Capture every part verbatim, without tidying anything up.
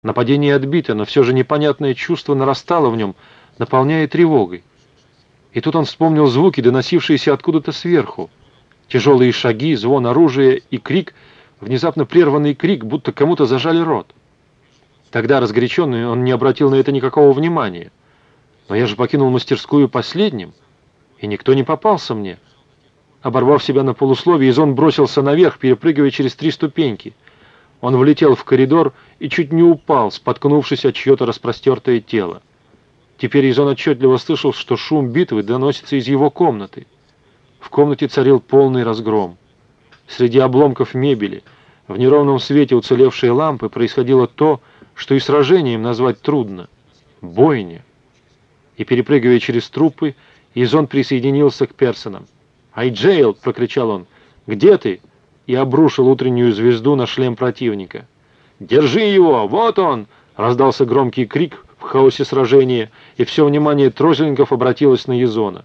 Нападение отбито, но все же непонятное чувство нарастало в нем, наполняя тревогой. И тут он вспомнил звуки, доносившиеся откуда-то сверху. Тяжелые шаги, звон оружия и крик, внезапно прерванный крик, будто кому-то зажали рот. Тогда, разгоряченный, он не обратил на это никакого внимания. Но я же покинул мастерскую последним, и никто не попался мне. Оборвав себя на полусловие, Изон бросился наверх, перепрыгивая через три ступеньки. Он влетел в коридор и чуть не упал, споткнувшись от чье-то распростертое тело. Теперь Изон отчетливо слышал, что шум битвы доносится из его комнаты. В комнате царил полный разгром. Среди обломков мебели, в неровном свете уцелевшей лампы, происходило то, что и сражением назвать трудно — бойня. И, перепрыгивая через трупы, Изон присоединился к персонам. «Айджейл!» — прокричал он. «Где ты?» И обрушил утреннюю звезду на шлем противника. «Держи его! Вот он!» — раздался громкий крик в хаосе сражения, и все внимание трозельников обратилось на Изона.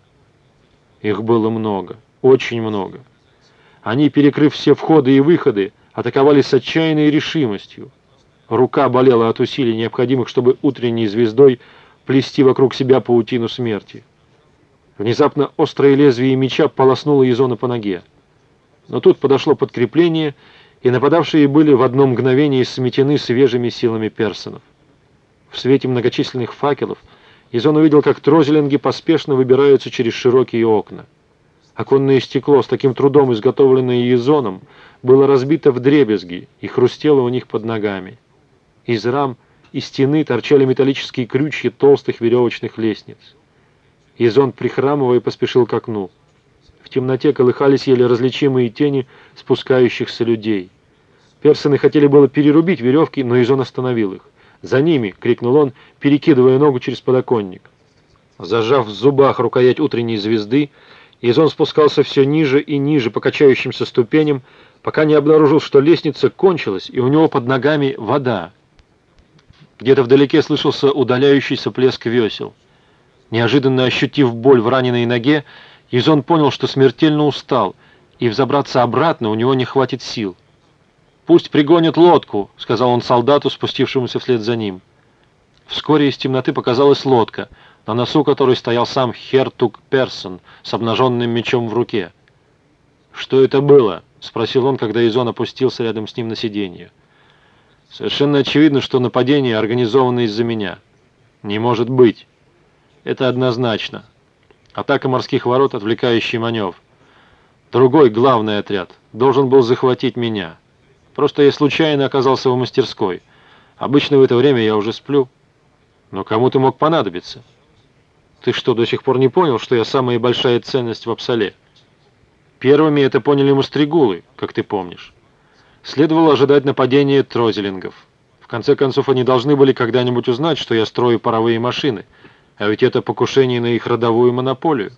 Их было много, очень много. Они, перекрыв все входы и выходы, атаковали с отчаянной решимостью. Рука болела от усилий, необходимых, чтобы утренней звездой плести вокруг себя паутину смерти. Внезапно острое лезвие меча полоснуло Изона по ноге. Но тут подошло подкрепление, и нападавшие были в одно мгновение сметены свежими силами персонов. В свете многочисленных факелов Изон увидел, как трозелинги поспешно выбираются через широкие окна. Оконное стекло, с таким трудом изготовленное Изоном, было разбито вдребезги и хрустело у них под ногами. Из рам и стены торчали металлические крючья толстых веревочных лестниц. Изон, прихрамывая, поспешил к окну. В темноте колыхались еле различимые тени спускающихся людей. Персоны хотели было перерубить веревки, но Изон остановил их. «За ними!» — крикнул он, перекидывая ногу через подоконник. Зажав в зубах рукоять утренней звезды, Изон спускался все ниже и ниже по качающимся ступеням, пока не обнаружил, что лестница кончилась, и у него под ногами вода. Где-то вдалеке слышался удаляющийся плеск весел. Неожиданно ощутив боль в раненой ноге, Изон понял, что смертельно устал, и взобраться обратно у него не хватит сил. «Пусть пригонят лодку», — сказал он солдату, спустившемуся вслед за ним. Вскоре из темноты показалась лодка, на носу которой стоял сам Хертуг Персон с обнаженным мечом в руке. «Что это было?» — спросил он, когда Изон опустился рядом с ним на сиденье. «Совершенно очевидно, что нападение организовано из-за меня». «Не может быть». «Это однозначно. Атака морских ворот, отвлекающий маневр. Другой, главный отряд, должен был захватить меня. Просто я случайно оказался в мастерской. Обычно в это время я уже сплю. Но кому ты мог понадобиться? Ты что, до сих пор не понял, что я самая большая ценность в Апсале? Первыми это поняли мастригулы, как ты помнишь. Следовало ожидать нападения трозелингов. В конце концов, они должны были когда-нибудь узнать, что я строю паровые машины, а ведь это покушение на их родовую монополию.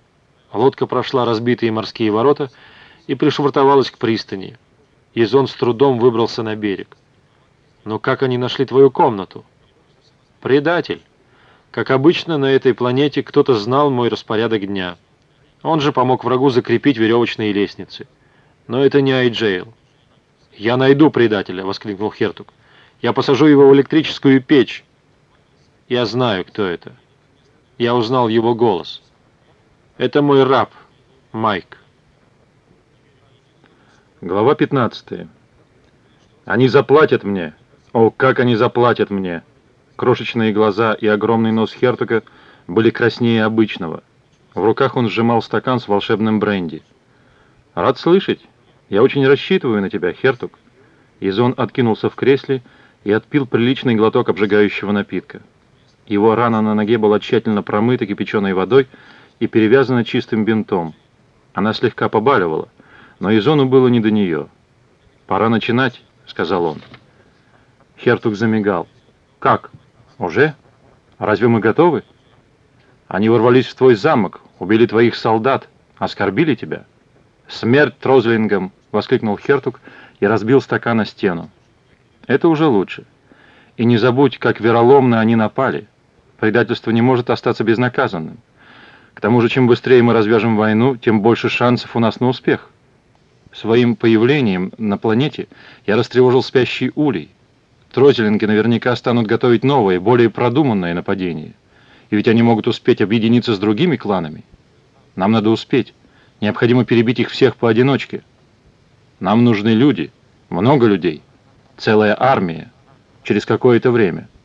Лодка прошла разбитые морские ворота и пришвартовалась к пристани. Изон с трудом выбрался на берег. «Но как они нашли твою комнату?» «Предатель. Как обычно, на этой планете кто-то знал мой распорядок дня. Он же помог врагу закрепить веревочные лестницы. Но это не Айджейл». «Я найду предателя», — воскликнул Хертуг. «Я посажу его в электрическую печь». «Я знаю, кто это. Я узнал его голос. Это мой раб, Майк». Глава пятнадцатая. «Они заплатят мне! О, как они заплатят мне!» Крошечные глаза и огромный нос Хертуга были краснее обычного. В руках он сжимал стакан с волшебным бренди. «Рад слышать. Я очень рассчитываю на тебя, Хертуг». Изон откинулся в кресле и отпил приличный глоток обжигающего напитка. Его рана на ноге была тщательно промыта кипяченой водой и перевязана чистым бинтом. Она слегка побаливала, но Изону было не до нее. «Пора начинать», — сказал он. Хертуг замигал. «Как? Уже? Разве мы готовы? Они ворвались в твой замок, убили твоих солдат, оскорбили тебя». «Смерть трозлингам!» — воскликнул Хертуг и разбил стакан о стену. «Это уже лучше. И не забудь, как вероломно они напали. Предательство не может остаться безнаказанным. К тому же, чем быстрее мы развяжем войну, тем больше шансов у нас на успех. Своим появлением на планете я растревожил спящий улей. Трозелинги наверняка станут готовить новые, более продуманные нападения. И ведь они могут успеть объединиться с другими кланами. Нам надо успеть. Необходимо перебить их всех поодиночке. Нам нужны люди, много людей, целая армия, через какое-то время.